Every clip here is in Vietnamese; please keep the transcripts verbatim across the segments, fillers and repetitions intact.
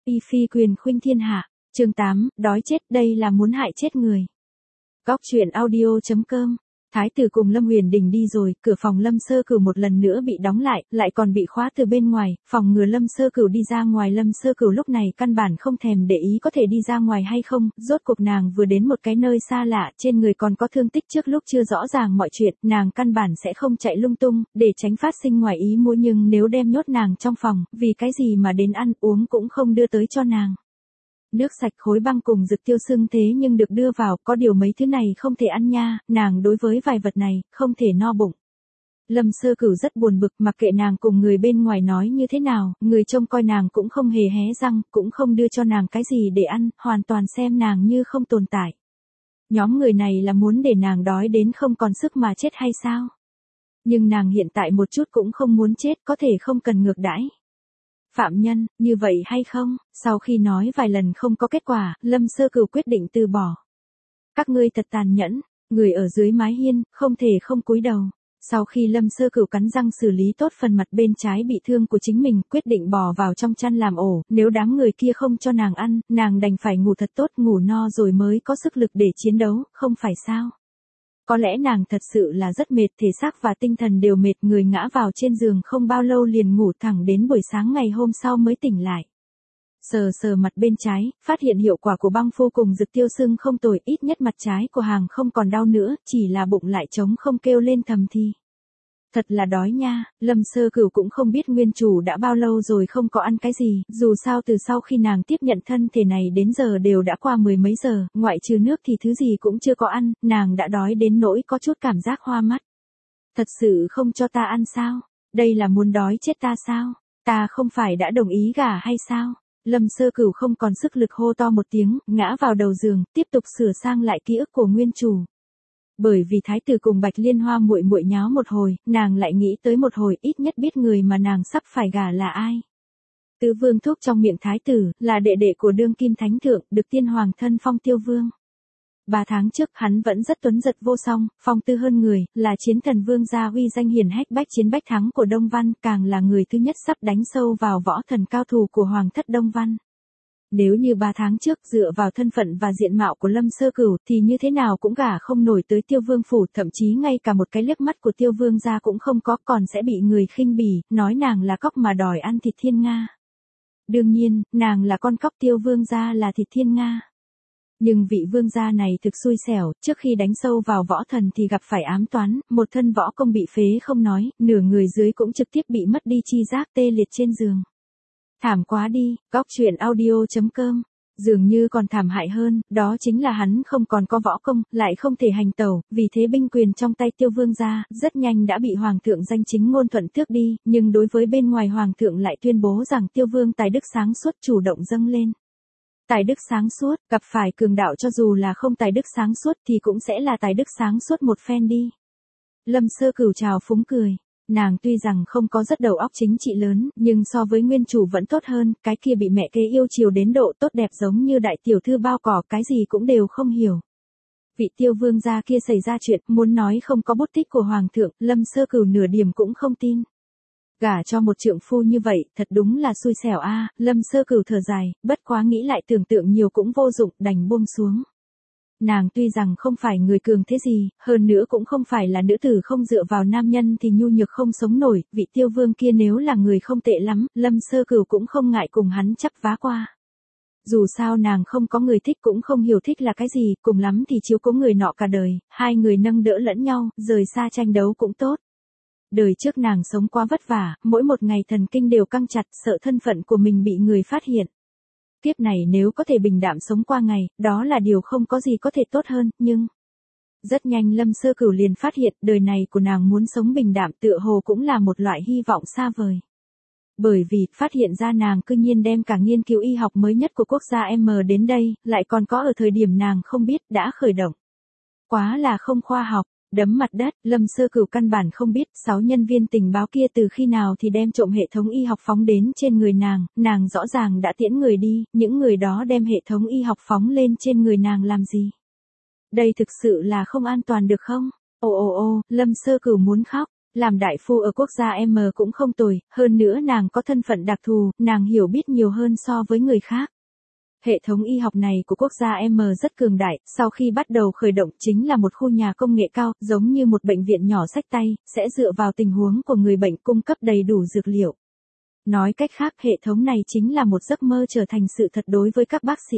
Y phi quyền khuynh thiên hạ, chương tám, đói chết, đây là muốn hại chết người. Góc truyện audio chấm com. Thái tử cùng Lâm Huyền Đình đi rồi, cửa phòng Lâm Sơ Cửu một lần nữa bị đóng lại, lại còn bị khóa từ bên ngoài, phòng ngừa Lâm Sơ Cửu đi ra ngoài. Lâm Sơ Cửu lúc này căn bản không thèm để ý có thể đi ra ngoài hay không, rốt cuộc nàng vừa đến một cái nơi xa lạ, trên người còn có thương tích trước lúc chưa rõ ràng mọi chuyện, nàng căn bản sẽ không chạy lung tung, để tránh phát sinh ngoài ý muốn. Nhưng nếu đem nhốt nàng trong phòng, vì cái gì mà đến ăn uống cũng không đưa tới cho nàng. Nước sạch, khối băng cùng dược tiêu sưng thế nhưng được đưa vào, có điều mấy thứ này không thể ăn nha, nàng đối với vài vật này, không thể no bụng. Lâm Sơ Cửu rất buồn bực, mặc kệ nàng cùng người bên ngoài nói như thế nào, người trông coi nàng cũng không hề hé răng, cũng không đưa cho nàng cái gì để ăn, hoàn toàn xem nàng như không tồn tại. Nhóm người này là muốn để nàng đói đến không còn sức mà chết hay sao? Nhưng nàng hiện tại một chút cũng không muốn chết, có thể không cần ngược đãi phạm nhân, như vậy hay không? Sau khi nói vài lần không có kết quả, Lâm Sơ Cửu quyết định từ bỏ. Các ngươi thật tàn nhẫn, người ở dưới mái hiên, không thể không cúi đầu. Sau khi Lâm Sơ Cửu cắn răng xử lý tốt phần mặt bên trái bị thương của chính mình, quyết định bò vào trong chăn làm ổ, nếu đám người kia không cho nàng ăn, nàng đành phải ngủ thật tốt, ngủ no rồi mới có sức lực để chiến đấu, không phải sao? Có lẽ nàng thật sự là rất mệt, thể xác và tinh thần đều mệt, người ngã vào trên giường không bao lâu liền ngủ thẳng đến buổi sáng ngày hôm sau mới tỉnh lại. Sờ sờ mặt bên trái, phát hiện hiệu quả của băng phu cùng dược tiêu sưng không tồi, ít nhất mặt trái của hàng không còn đau nữa, chỉ là bụng lại trống không, kêu lên thầm thì. Thật là đói nha, Lâm Sơ Cửu cũng không biết nguyên chủ đã bao lâu rồi không có ăn cái gì, dù sao từ sau khi nàng tiếp nhận thân thể này đến giờ đều đã qua mười mấy giờ, ngoại trừ nước thì thứ gì cũng chưa có ăn, nàng đã đói đến nỗi có chút cảm giác hoa mắt. Thật sự không cho ta ăn sao? Đây là muốn đói chết ta sao? Ta không phải đã đồng ý gả hay sao? Lâm Sơ Cửu không còn sức lực hô to một tiếng, ngã vào đầu giường, tiếp tục sửa sang lại ký ức của nguyên chủ. Bởi vì thái tử cùng Bạch Liên Hoa muội muội nháo một hồi, nàng lại nghĩ tới một hồi, ít nhất biết người mà nàng sắp phải gả là ai. Tứ vương thúc trong miệng thái tử, là đệ đệ của đương kim thánh thượng, được tiên hoàng thân phong Tiêu Vương. Ba tháng trước hắn vẫn rất tuấn giật vô song, phong tư hơn người, là chiến thần vương gia uy danh hiển hách bách chiến bách thắng của Đông Văn, càng là người thứ nhất sắp đánh sâu vào võ thần cao thủ của hoàng thất Đông Văn. Nếu như ba tháng trước dựa vào thân phận và diện mạo của Lâm Sơ Cửu thì như thế nào cũng gả không nổi tới Tiêu Vương phủ, thậm chí ngay cả một cái liếc mắt của Tiêu Vương gia cũng không có, còn sẽ bị người khinh bỉ, nói nàng là cóc mà đòi ăn thịt thiên nga. Đương nhiên, nàng là con cóc, Tiêu Vương gia là thịt thiên nga. Nhưng vị vương gia này thực xui xẻo, trước khi đánh sâu vào võ thần thì gặp phải ám toán, một thân võ công bị phế không nói, nửa người dưới cũng trực tiếp bị mất đi chi giác, tê liệt trên giường. Thảm quá đi, góc truyện audio chấm com. Dường như còn thảm hại hơn, đó chính là hắn không còn có võ công, lại không thể hành tẩu, vì thế binh quyền trong tay Tiêu Vương gia, rất nhanh đã bị Hoàng thượng danh chính ngôn thuận tước đi, nhưng đối với bên ngoài Hoàng thượng lại tuyên bố rằng Tiêu Vương tài đức sáng suốt chủ động dâng lên. Tài đức sáng suốt, gặp phải cường đạo cho dù là không tài đức sáng suốt thì cũng sẽ là tài đức sáng suốt một phen đi. Lâm Sơ Cửu trào phúng cười. Nàng tuy rằng không có rất đầu óc chính trị lớn, nhưng so với nguyên chủ vẫn tốt hơn, cái kia bị mẹ kế yêu chiều đến độ tốt đẹp giống như đại tiểu thư bao cỏ, cái gì cũng đều không hiểu. Vị Tiêu Vương gia kia xảy ra chuyện, muốn nói không có bút tích của Hoàng thượng, Lâm Sơ Cửu nửa điểm cũng không tin. Gả cho một trượng phu như vậy, thật đúng là xui xẻo a. Lâm Sơ Cửu thở dài, bất quá nghĩ lại tưởng tượng nhiều cũng vô dụng, đành buông xuống. Nàng tuy rằng không phải người cường thế gì, hơn nữa cũng không phải là nữ tử không dựa vào nam nhân thì nhu nhược không sống nổi, vị Tiêu Vương kia nếu là người không tệ lắm, Lâm Sơ Cửu cũng không ngại cùng hắn chắp vá qua. Dù sao nàng không có người thích cũng không hiểu thích là cái gì, cùng lắm thì chiếu cố người nọ cả đời, hai người nâng đỡ lẫn nhau, rời xa tranh đấu cũng tốt. Đời trước nàng sống quá vất vả, mỗi một ngày thần kinh đều căng chặt, sợ thân phận của mình bị người phát hiện. Kiếp này nếu có thể bình đạm sống qua ngày, đó là điều không có gì có thể tốt hơn, nhưng... Rất nhanh Lâm Sơ Cửu liền phát hiện, đời này của nàng muốn sống bình đạm tựa hồ cũng là một loại hy vọng xa vời. Bởi vì, phát hiện ra nàng cư nhiên đem cả nghiên cứu y học mới nhất của quốc gia M đến đây, lại còn có ở thời điểm nàng không biết, đã khởi động. Quá là không khoa học. Đấm mặt đất, Lâm Sơ Cửu căn bản không biết, sáu nhân viên tình báo kia từ khi nào thì đem trộm hệ thống y học phóng đến trên người nàng, nàng rõ ràng đã tiễn người đi, những người đó đem hệ thống y học phóng lên trên người nàng làm gì? Đây thực sự là không an toàn được không? Ồ ồ ồ, Lâm Sơ Cửu muốn khóc. Làm đại phu ở quốc gia M cũng không tồi, hơn nữa nàng có thân phận đặc thù, nàng hiểu biết nhiều hơn so với người khác. Hệ thống y học này của quốc gia M rất cường đại, sau khi bắt đầu khởi động chính là một khu nhà công nghệ cao, giống như một bệnh viện nhỏ xách tay, sẽ dựa vào tình huống của người bệnh cung cấp đầy đủ dược liệu. Nói cách khác, hệ thống này chính là một giấc mơ trở thành sự thật đối với các bác sĩ.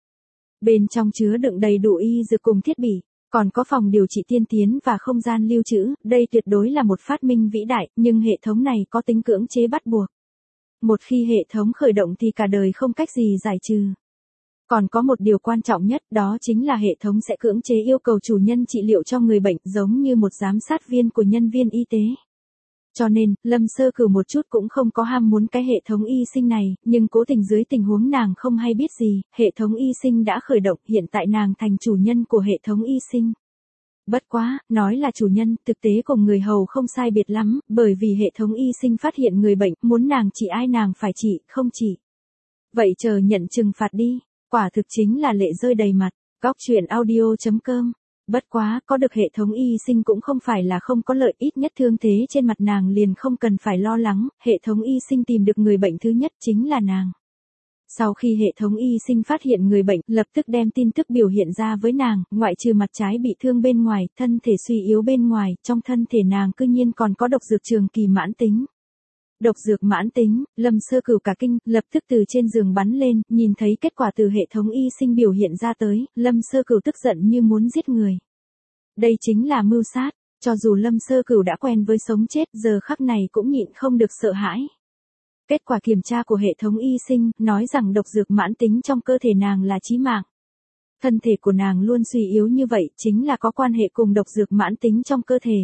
Bên trong chứa đựng đầy đủ y dược cùng thiết bị, còn có phòng điều trị tiên tiến và không gian lưu trữ, đây tuyệt đối là một phát minh vĩ đại, nhưng hệ thống này có tính cưỡng chế bắt buộc. Một khi hệ thống khởi động thì cả đời không cách gì giải trừ. Còn có một điều quan trọng nhất, đó chính là hệ thống sẽ cưỡng chế yêu cầu chủ nhân trị liệu cho người bệnh, giống như một giám sát viên của nhân viên y tế. Cho nên, Lâm Sơ Cửu một chút cũng không có ham muốn cái hệ thống y sinh này, nhưng cố tình dưới tình huống nàng không hay biết gì, hệ thống y sinh đã khởi động, hiện tại nàng thành chủ nhân của hệ thống y sinh. Bất quá, nói là chủ nhân, thực tế cùng người hầu không sai biệt lắm, bởi vì hệ thống y sinh phát hiện người bệnh, muốn nàng trị ai nàng phải trị, không trị. Vậy chờ nhận trừng phạt đi, quả thực chính là lệ rơi đầy mặt. Góc truyện audio chấm com. Bất quá, có được hệ thống y sinh cũng không phải là không có lợi, ít nhất thương thế trên mặt nàng liền không cần phải lo lắng, hệ thống y sinh tìm được người bệnh thứ nhất chính là nàng. Sau khi hệ thống y sinh phát hiện người bệnh, lập tức đem tin tức biểu hiện ra với nàng, ngoại trừ mặt trái bị thương bên ngoài, thân thể suy yếu bên ngoài, trong thân thể nàng cư nhiên còn có độc dược trường kỳ mãn tính. Độc dược mãn tính, Lâm Sơ Cửu cả kinh, lập tức từ trên giường bắn lên, nhìn thấy kết quả từ hệ thống y sinh biểu hiện ra tới, Lâm Sơ Cửu tức giận như muốn giết người. Đây chính là mưu sát, cho dù Lâm Sơ Cửu đã quen với sống chết, giờ khắc này cũng nhịn không được sợ hãi. Kết quả kiểm tra của hệ thống y sinh, nói rằng độc dược mãn tính trong cơ thể nàng là chí mạng. Thân thể của nàng luôn suy yếu như vậy, chính là có quan hệ cùng độc dược mãn tính trong cơ thể.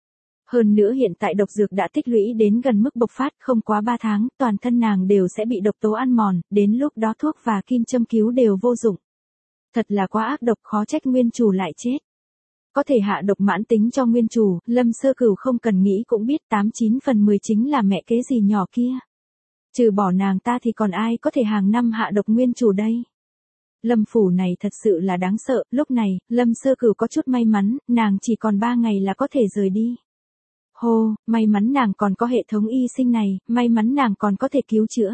Hơn nữa hiện tại độc dược đã tích lũy đến gần mức bộc phát, không quá ba tháng, toàn thân nàng đều sẽ bị độc tố ăn mòn, đến lúc đó thuốc và kim châm cứu đều vô dụng. Thật là quá ác độc, khó trách nguyên chủ lại chết. Có thể hạ độc mãn tính cho nguyên chủ, Lâm Sơ Cửu không cần nghĩ cũng biết tám chín phần mười chính là mẹ kế gì nhỏ kia. Trừ bỏ nàng ta thì còn ai có thể hàng năm hạ độc nguyên chủ đây. Lâm phủ này thật sự là đáng sợ, lúc này, Lâm Sơ Cửu có chút may mắn, nàng chỉ còn ba ngày là có thể rời đi. Hô, may mắn nàng còn có hệ thống y sinh này, may mắn nàng còn có thể cứu chữa.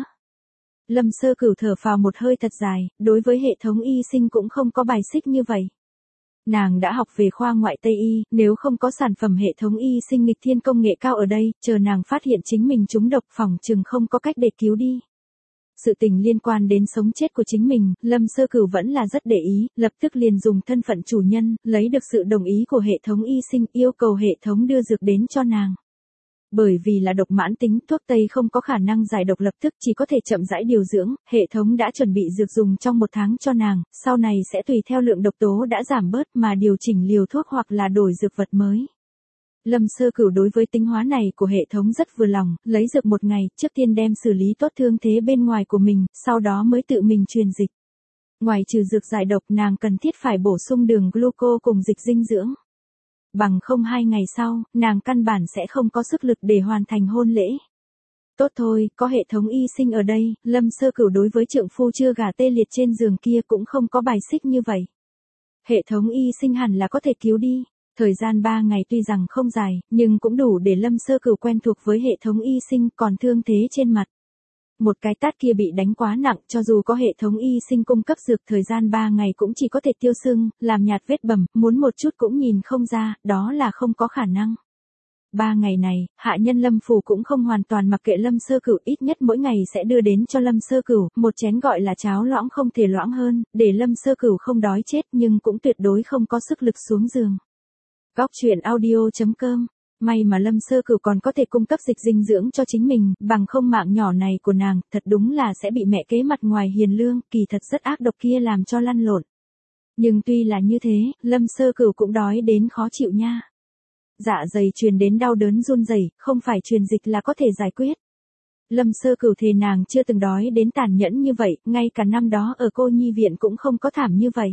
Lâm Sơ Cửu thở phào một hơi thật dài, đối với hệ thống y sinh cũng không có bài xích như vậy. Nàng đã học về khoa ngoại Tây y, nếu không có sản phẩm hệ thống y sinh nghịch thiên công nghệ cao ở đây, chờ nàng phát hiện chính mình trúng độc phòng chừng không có cách để cứu đi. Sự tình liên quan đến sống chết của chính mình, Lâm Sơ Cửu vẫn là rất để ý, lập tức liền dùng thân phận chủ nhân, lấy được sự đồng ý của hệ thống y sinh, yêu cầu hệ thống đưa dược đến cho nàng. Bởi vì là độc mãn tính, thuốc tây không có khả năng giải độc lập tức, chỉ có thể chậm rãi điều dưỡng, hệ thống đã chuẩn bị dược dùng trong một tháng cho nàng, sau này sẽ tùy theo lượng độc tố đã giảm bớt mà điều chỉnh liều thuốc hoặc là đổi dược vật mới. Lâm Sơ Cửu đối với tính hóa này của hệ thống rất vừa lòng, lấy dược một ngày, trước tiên đem xử lý tốt thương thế bên ngoài của mình, sau đó mới tự mình truyền dịch. Ngoài trừ dược giải độc, nàng cần thiết phải bổ sung đường gluco cùng dịch dinh dưỡng. Bằng không hai ngày sau, nàng căn bản sẽ không có sức lực để hoàn thành hôn lễ. Tốt thôi, có hệ thống y sinh ở đây, Lâm Sơ Cửu đối với trượng phu chưa gả tê liệt trên giường kia cũng không có bài xích như vậy. Hệ thống y sinh hẳn là có thể cứu đi. Thời gian ba ngày tuy rằng không dài, nhưng cũng đủ để Lâm Sơ Cửu quen thuộc với hệ thống y sinh, còn thương thế trên mặt. Một cái tát kia bị đánh quá nặng, cho dù có hệ thống y sinh cung cấp dược, thời gian ba ngày cũng chỉ có thể tiêu sưng, làm nhạt vết bầm, muốn một chút cũng nhìn không ra, đó là không có khả năng. Ba ngày này, hạ nhân Lâm phủ cũng không hoàn toàn mặc kệ Lâm Sơ Cửu, ít nhất mỗi ngày sẽ đưa đến cho Lâm Sơ Cửu một chén gọi là cháo loãng không thể loãng hơn, để Lâm Sơ Cửu không đói chết nhưng cũng tuyệt đối không có sức lực xuống giường. Góc truyện audio chấm com. May mà Lâm Sơ Cửu còn có thể cung cấp dịch dinh dưỡng cho chính mình, bằng không mạng nhỏ này của nàng, thật đúng là sẽ bị mẹ kế mặt ngoài hiền lương, kỳ thật rất ác độc kia làm cho lăn lộn. Nhưng tuy là như thế, Lâm Sơ Cửu cũng đói đến khó chịu nha. Dạ dày truyền đến đau đớn run rẩy, không phải truyền dịch là có thể giải quyết. Lâm Sơ Cửu thề nàng chưa từng đói đến tàn nhẫn như vậy, ngay cả năm đó ở cô nhi viện cũng không có thảm như vậy.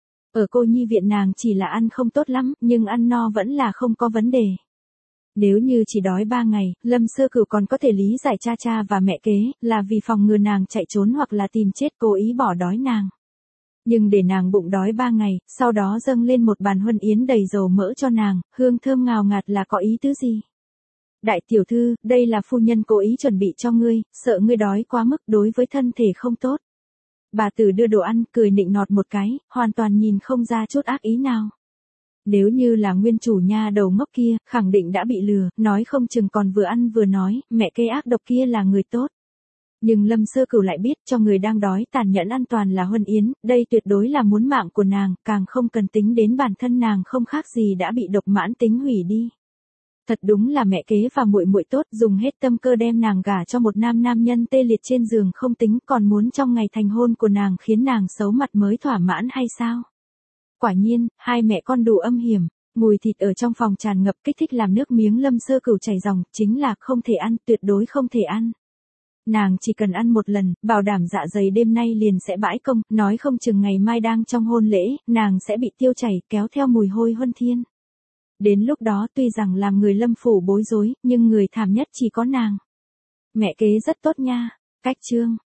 Ở cô nhi viện nàng chỉ là ăn không tốt lắm, nhưng ăn no vẫn là không có vấn đề. Nếu như chỉ đói ba ngày, Lâm Sơ Cửu còn có thể lý giải cha cha và mẹ kế, là vì phòng ngừa nàng chạy trốn hoặc là tìm chết cố ý bỏ đói nàng. Nhưng để nàng bụng đói ba ngày, sau đó dâng lên một bàn huân yến đầy dầu mỡ cho nàng, hương thơm ngào ngạt là có ý tứ gì? Đại tiểu thư, đây là phu nhân cố ý chuẩn bị cho ngươi, sợ ngươi đói quá mức đối với thân thể không tốt. Bà tử đưa đồ ăn, cười nịnh nọt một cái, hoàn toàn nhìn không ra chút ác ý nào. Nếu như là nguyên chủ nha đầu ngốc kia, khẳng định đã bị lừa, nói không chừng còn vừa ăn vừa nói, mẹ cây ác độc kia là người tốt. Nhưng Lâm Sơ Cửu lại biết cho người đang đói tàn nhẫn an toàn là Huân Yến, đây tuyệt đối là muốn mạng của nàng, càng không cần tính đến bản thân nàng không khác gì đã bị độc mãn tính hủy đi. Thật đúng là mẹ kế và muội muội tốt, dùng hết tâm cơ đem nàng gả cho một nam nam nhân tê liệt trên giường không tính, còn muốn trong ngày thành hôn của nàng khiến nàng xấu mặt mới thỏa mãn hay sao? Quả nhiên, hai mẹ con đủ âm hiểm, mùi thịt ở trong phòng tràn ngập kích thích làm nước miếng Lâm Sơ Cửu chảy ròng, chính là không thể ăn, tuyệt đối không thể ăn. Nàng chỉ cần ăn một lần, bảo đảm dạ dày đêm nay liền sẽ bãi công, nói không chừng ngày mai đang trong hôn lễ, nàng sẽ bị tiêu chảy, kéo theo mùi hôi huân thiên. Đến lúc đó tuy rằng làm người Lâm phủ bối rối, nhưng người thảm nhất chỉ có nàng. Mẹ kế rất tốt nha. Cách chương